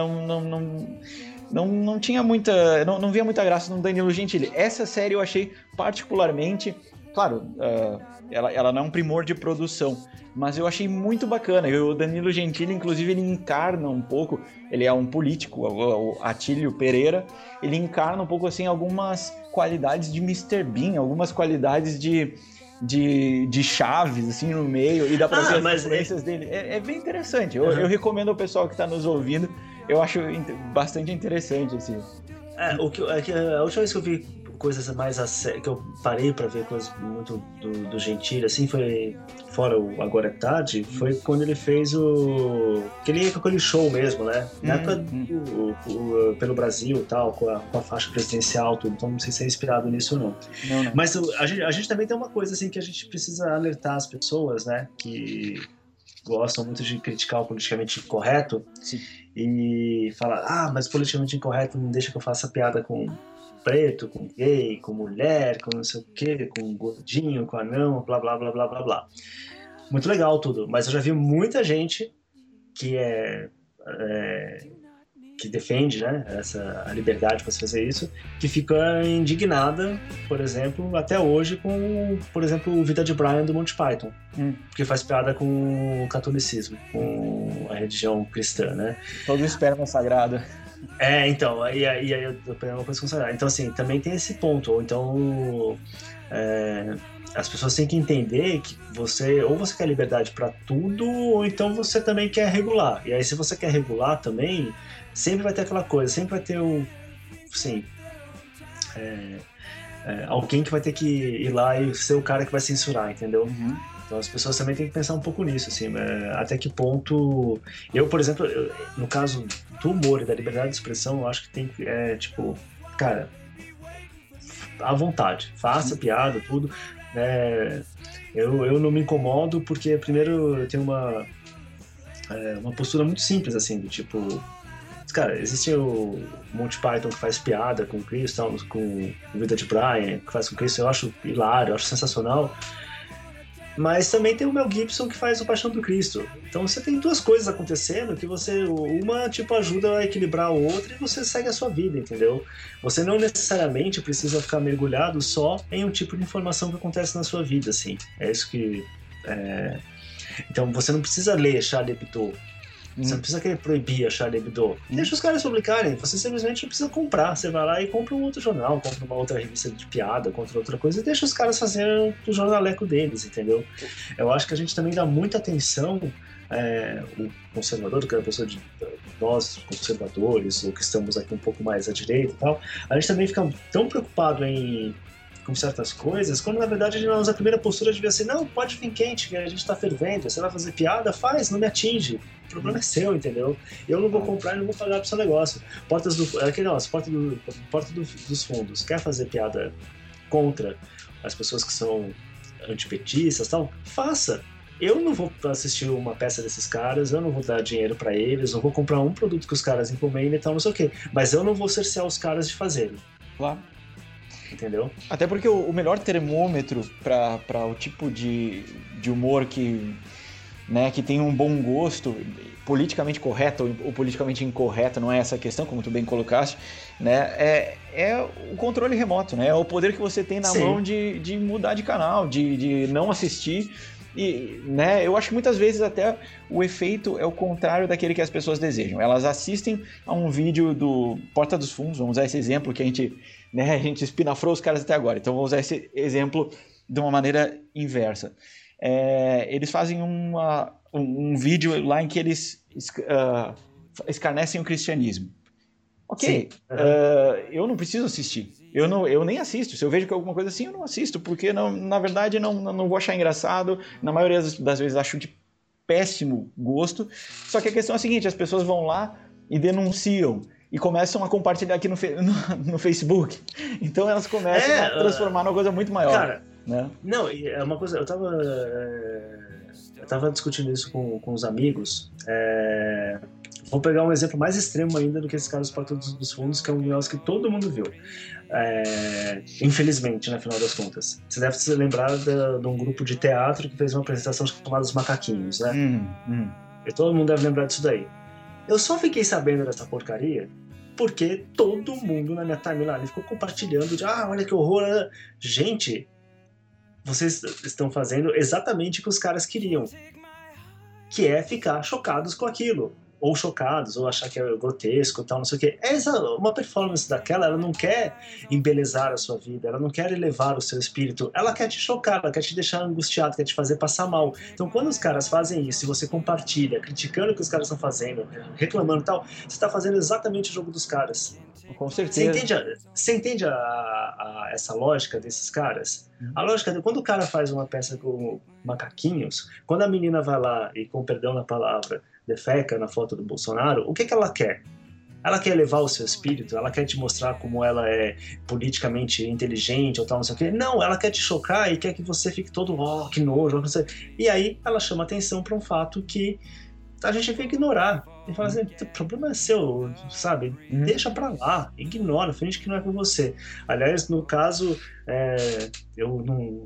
não tinha muita, não via muita graça no Danilo Gentili. Essa série eu achei particularmente, claro, ela não é um primor de produção, mas eu achei muito bacana. O Danilo Gentili, inclusive, ele encarna um pouco, ele é um político, o Atílio Pereira, ele encarna um pouco, assim, algumas qualidades de Mr. Bean, algumas qualidades de Chaves, assim, no meio, e dá pra ver as influências dele. É bem interessante. Eu recomendo ao pessoal que tá nos ouvindo. Eu acho bastante interessante, assim. A última vez que eu vi coisas mais que eu parei pra ver coisas muito do Gentili, assim, foi fora o Agora é Tarde, foi quando ele fez aquele show mesmo, né? Na época pelo Brasil e tal, com a faixa presidencial, tudo. Então não sei se é inspirado nisso ou não. Não. Mas a gente também tem uma coisa assim que a gente precisa alertar as pessoas, né? Que gostam muito de criticar o politicamente incorreto. Sim. E falar, mas politicamente incorreto não deixa que eu faça piada com preto, com gay, com mulher, com não sei o que, com gordinho, com anão, blá blá blá blá blá blá. Muito legal tudo, mas eu já vi muita gente que que defende, né, a liberdade para fazer isso, que fica indignada, por exemplo, até hoje com, por exemplo, o Vida de Brian do Monty Python, que faz piada com o catolicismo, com a religião cristã, né? Todo esperma sagrado. Então, aí eu uma coisa considerar. Então, assim, também tem esse ponto. Ou então, as pessoas têm que entender que você quer liberdade para tudo, ou então você também quer regular. E aí, se você quer regular também, sempre vai ter aquela coisa, sempre vai ter alguém que vai ter que ir lá e ser o cara que vai censurar, entendeu? Uhum. Então as pessoas também têm que pensar um pouco nisso, assim, até que ponto... Eu, por exemplo, no caso do humor e da liberdade de expressão, eu acho que tem que, cara, à vontade, faça piada, tudo. Eu não me incomodo porque, primeiro, eu tenho uma postura muito simples, assim, do tipo... Cara, existe o Monty Python que faz piada com o Cristo, com o Vida de Brian, que faz com o Cristo, eu acho hilário, eu acho sensacional. Mas também tem o Mel Gibson que faz o Paixão do Cristo. Então você tem duas coisas acontecendo que uma tipo ajuda a equilibrar a outra e você segue a sua vida, entendeu? Você não necessariamente precisa ficar mergulhado só em um tipo de informação que acontece na sua vida, assim. É isso que... Então você não precisa ler Charlie Hebdo Você não precisa querer proibir a Charlie Hebdo. Deixa os caras publicarem. Você simplesmente não precisa comprar. Você vai lá e compra um outro jornal, compra uma outra revista de piada, compra outra coisa e deixa os caras fazerem o jornaleco deles, entendeu? Eu acho que a gente também dá muita atenção, o conservador, que é a pessoa de nós, conservadores, ou que estamos aqui um pouco mais à direita e tal, a gente também fica tão preocupado com certas coisas, quando na verdade a nossa primeira postura devia ser: não, pode vir quente, que a gente tá fervendo, você vai fazer piada? Faz, não me atinge. O problema é seu, entendeu? Eu não vou comprar e não vou pagar pro seu negócio. Porta dos fundos. Quer fazer piada contra as pessoas que são antipetistas e tal? Faça. Eu não vou assistir uma peça desses caras, eu não vou dar dinheiro pra eles, não vou comprar um produto que os caras encomendem e tal, não sei o quê. Mas eu não vou cercear os caras de fazerem. Claro. Entendeu? Até porque o melhor termômetro para o tipo de humor que tem um bom gosto, politicamente correto ou politicamente incorreto, não é essa a questão, como tu bem colocaste, né? É o controle remoto, né? É o poder que você tem na mão de mudar de canal, de não assistir. E, né, eu acho que muitas vezes até o efeito é o contrário daquele que as pessoas desejam. Elas assistem a um vídeo do Porta dos Fundos, vamos usar esse exemplo que a gente espinafrou os caras até agora. Então vamos usar esse exemplo de uma maneira inversa. Eles fazem um vídeo lá em que eles escarnecem o cristianismo. Ok, eu não preciso assistir. Eu nem assisto. Se eu vejo que é alguma coisa assim, eu não assisto, porque na verdade não vou achar engraçado. Na maioria das vezes acho de péssimo gosto. Só que a questão é a seguinte: as pessoas vão lá e denunciam e começam a compartilhar aqui no Facebook. Então elas começam a transformar numa coisa muito maior. Cara, né? Não, é uma coisa. Eu tava discutindo isso com os amigos. Vou pegar um exemplo mais extremo ainda do que esse caso dos Porta dos Fundos, que é um negócio que todo mundo viu. Infelizmente, no final das contas. Você deve se lembrar de um grupo de teatro que fez uma apresentação chamada Os Macaquinhos, né? E todo mundo deve lembrar disso daí. Eu só fiquei sabendo dessa porcaria porque todo mundo na minha timeline ficou compartilhando de olha que horror. Gente, vocês estão fazendo exatamente o que os caras queriam, que é ficar chocados com aquilo. Ou chocados, ou achar que é grotesco e tal, não sei o quê. Uma performance daquela, ela não quer embelezar a sua vida, ela não quer elevar o seu espírito, ela quer te chocar, ela quer te deixar angustiado, quer te fazer passar mal. Então, quando os caras fazem isso, e você compartilha, criticando o que os caras estão fazendo, reclamando e tal, você está fazendo exatamente o jogo dos caras. Com certeza. Você entende essa lógica desses caras? A lógica de quando o cara faz uma peça com macaquinhos, quando a menina vai lá e, com perdão na palavra, defeca na foto do Bolsonaro, o que ela quer? Ela quer elevar o seu espírito? Ela quer te mostrar como ela é politicamente inteligente ou tal, não sei o quê? Não, ela quer te chocar e quer que você fique todo, que nojo. E aí ela chama atenção para um fato que a gente vai ignorar. E fala assim: o problema é seu, sabe? Deixa pra lá, ignora, finge que não é com você. Aliás, no caso, eu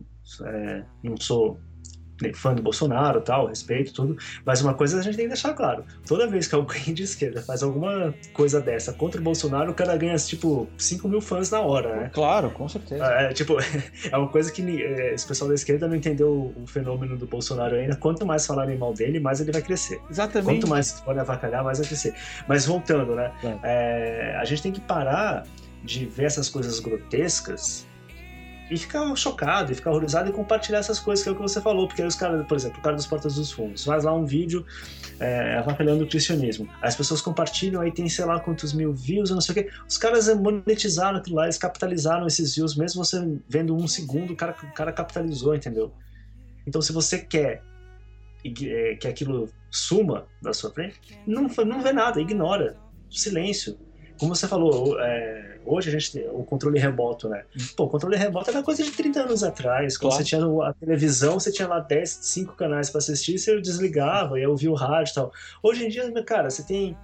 não sou fã do Bolsonaro, tal, respeito tudo, mas uma coisa a gente tem que deixar claro: toda vez que alguém de esquerda faz alguma coisa dessa contra o Bolsonaro, o cara ganha, 5 mil fãs na hora, né? Claro, com certeza. É uma coisa que esse pessoal da esquerda não entendeu o fenômeno do Bolsonaro ainda. Quanto mais falarem mal dele, mais ele vai crescer. Exatamente. Quanto mais pode avacalhar, mais vai crescer. Mas voltando, né? A gente tem que parar de ver essas coisas grotescas e ficar chocado, e ficar horrorizado e compartilhar essas coisas, que é o que você falou. Porque aí os caras, por exemplo, o cara dos Portas dos Fundos faz lá um vídeo avacalhando o cristianismo, as pessoas compartilham, aí tem sei lá quantos mil views, eu não sei o que, os caras monetizaram aquilo lá, eles capitalizaram esses views, mesmo você vendo um segundo, o cara capitalizou, entendeu? Então, se você quer que aquilo suma da sua frente, não vê nada, ignora, silêncio. Como você falou, hoje a gente tem o controle remoto, né? Pô, o controle remoto era coisa de 30 anos atrás. Quando você tinha a televisão, você tinha lá 5 canais para assistir, você desligava, ia ouvir o rádio e tal. Hoje em dia, cara, você tem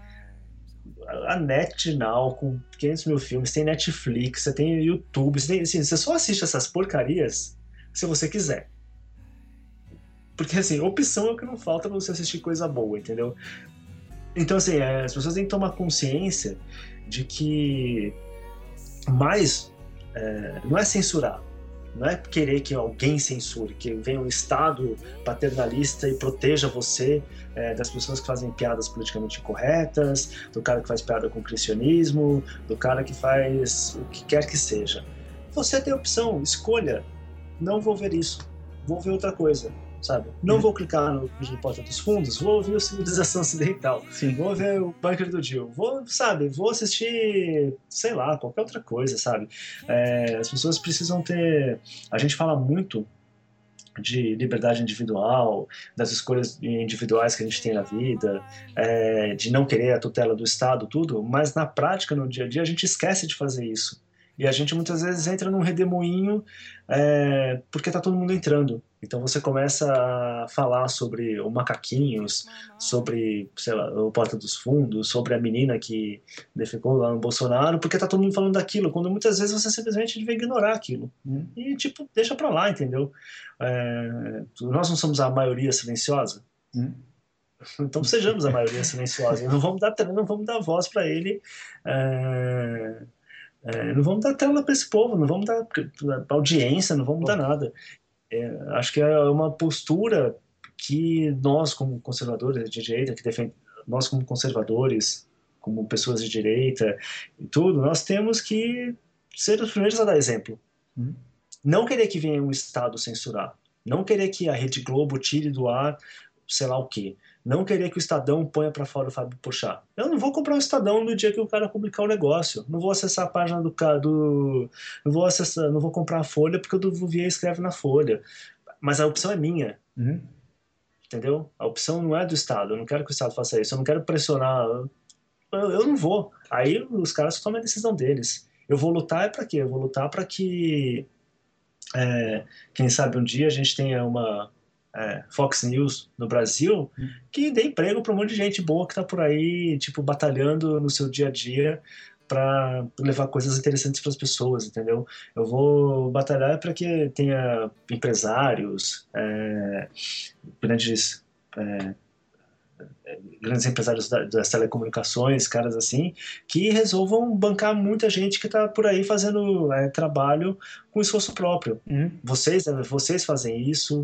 a NetNow com 500 mil filmes, tem Netflix, você tem YouTube, você só assiste essas porcarias se você quiser. Porque, assim, opção é o que não falta pra você assistir coisa boa, entendeu? Então, assim, as pessoas têm que tomar consciência de que não é censurar, Não é querer que alguém censure, que venha um Estado paternalista e proteja você das pessoas que fazem piadas politicamente incorretas, do cara que faz piada com o cristianismo, do cara que faz o que quer que seja. Você tem a opção, escolha. Não vou ver isso, vou ver outra coisa, sabe? Não vou clicar no Porta dos Fundos, vou ouvir o Civilização Ocidental, Sim. Vou ver o Bunker do Dio, vou assistir, sei lá, qualquer outra coisa, sabe? As pessoas precisam ter... A gente fala muito de liberdade individual, das escolhas individuais que a gente tem na vida, de não querer a tutela do Estado, tudo, mas na prática, no dia a dia, a gente esquece de fazer isso. E a gente muitas vezes entra num redemoinho porque tá todo mundo entrando. Então você começa a falar sobre o Macaquinhos, sobre, sei lá, o Porta dos Fundos, sobre a menina que defecou lá no Bolsonaro, porque tá todo mundo falando daquilo, quando muitas vezes você simplesmente devia ignorar aquilo. E, tipo, deixa pra lá, entendeu? Nós não somos a maioria silenciosa? Então sejamos a maioria silenciosa. Não vamos dar voz para ele... não vamos dar tela para esse povo, não vamos dar audiência, não vamos dar nada. Acho que é uma postura que nós, como conservadores de direita, nós como conservadores, como pessoas de direita e tudo, nós temos que ser os primeiros a dar exemplo. Não querer que venha um Estado censurar, não querer que a Rede Globo tire do ar sei lá o quê. Não querer que o Estadão ponha para fora o Fábio Porchat. Eu não vou comprar o Estadão no dia que o cara publicar o negócio. Não vou acessar a página não vou comprar a Folha porque o Duvier escreve na Folha. Mas a opção é minha. Entendeu? A opção não é do Estado. Eu não quero que o Estado faça isso. Eu não quero pressionar. Eu não vou. Aí os caras tomam a decisão deles. Eu vou lutar para quê? Eu vou lutar para que quem sabe um dia a gente tenha uma Fox News no Brasil que dê emprego para um monte de gente boa que está por aí, tipo, batalhando no seu dia a dia para levar coisas interessantes para as pessoas, entendeu? Eu vou batalhar para que tenha empresários, grandes empresários das telecomunicações, caras assim, que resolvam bancar muita gente que está por aí fazendo trabalho com esforço próprio. Vocês fazem isso,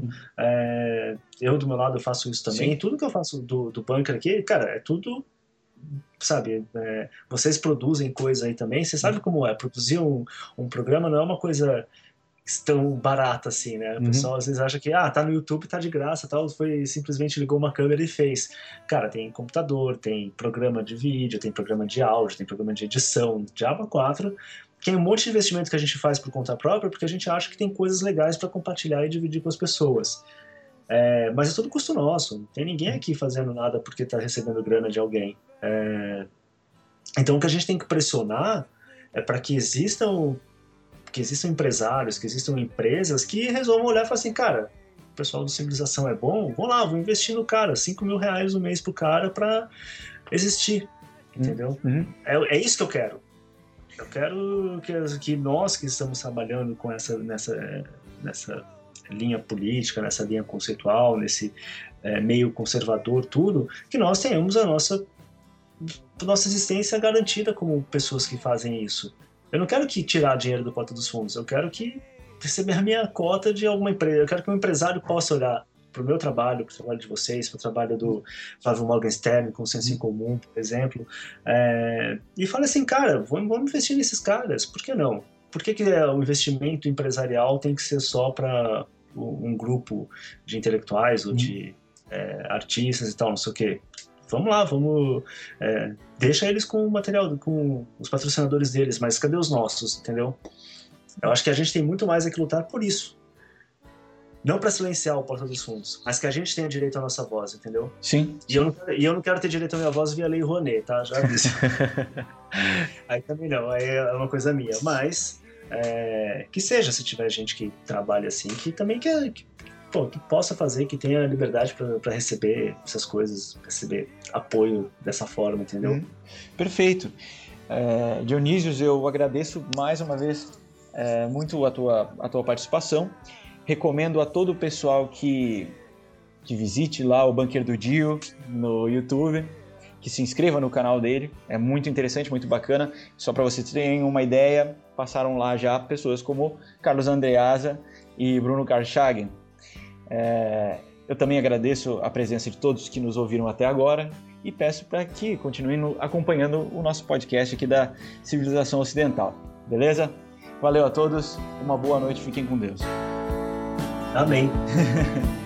eu do meu lado eu faço isso também. Sim. Tudo que eu faço do bunker aqui, cara, é tudo, sabe, vocês produzem coisa aí também, você sabe como é, produzir um programa não é uma coisa tão barata assim, né? O pessoal às vezes acha que tá no YouTube, tá de graça, tal, simplesmente ligou uma câmera e fez. Cara, tem computador, tem programa de vídeo, tem programa de áudio, tem programa de edição, Diabo 4, tem um monte de investimento que a gente faz por conta própria porque a gente acha que tem coisas legais para compartilhar e dividir com as pessoas. Mas é tudo custo nosso, não tem ninguém aqui fazendo nada porque tá recebendo grana de alguém. Então o que a gente tem que pressionar é para que existam empresários, que existam empresas que resolvam olhar e falar assim, cara, o pessoal do Civilização é bom, vou lá, vou investir no cara, R$5.000 no mês pro cara pra existir, entendeu? É isso que eu quero. Eu quero que nós que estamos trabalhando com nessa linha política, nessa linha conceitual, nesse meio conservador, tudo, que nós tenhamos a nossa existência garantida como pessoas que fazem isso. Eu não quero tirar dinheiro do Porta dos Fundos, eu quero receber a minha cota de alguma empresa, eu quero que um empresário possa olhar para o meu trabalho, para o trabalho de vocês, para o trabalho do Flávio Morgenstern, com Senso em Comum, por exemplo, e fale assim, cara, vamos investir nesses caras, por que não? Por que o investimento empresarial tem que ser só para um grupo de intelectuais ou de artistas e tal, não sei o quê? Vamos lá, deixa eles com o material, com os patrocinadores deles, mas cadê os nossos, entendeu? Eu acho que a gente tem muito mais que lutar por isso. Não para silenciar o Porta dos Fundos, mas que a gente tenha direito à nossa voz, entendeu? Sim. E eu não quero ter direito à minha voz via Lei Rouanet, tá? Já disse. Aí também não, aí é uma coisa minha. Mas, que seja, se tiver gente que trabalha assim, que também que possa fazer, que tenha liberdade para receber essas coisas, receber apoio dessa forma, entendeu? Perfeito. Dionísios, eu agradeço mais uma vez muito a tua participação. Recomendo a todo o pessoal que visite lá o Bunker do Dio no YouTube, que se inscreva no canal dele, é muito interessante, muito bacana. Só para vocês terem uma ideia, passaram lá já pessoas como Carlos Andreasa e Bruno Karlshagen. Eu também agradeço a presença de todos que nos ouviram até agora e peço para que continuem acompanhando o nosso podcast aqui da Civilização Ocidental, beleza? Valeu a todos, uma boa noite, fiquem com Deus. Amém.